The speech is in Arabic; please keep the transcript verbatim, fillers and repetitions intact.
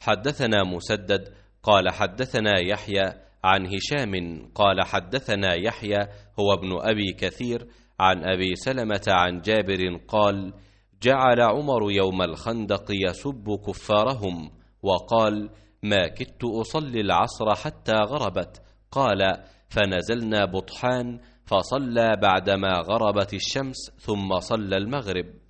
حدثنا مسدد قال حدثنا يحيى عن هشام قال حدثنا يحيى هو ابن أبي كثير عن أبي سلمة عن جابر قال: جعل عمر يوم الخندق يسب كفارهم، وقال: ما كدت أصلي العصر حتى غربت. قال: فنزلنا بطحان فصلى بعدما غربت الشمس ثم صلى المغرب.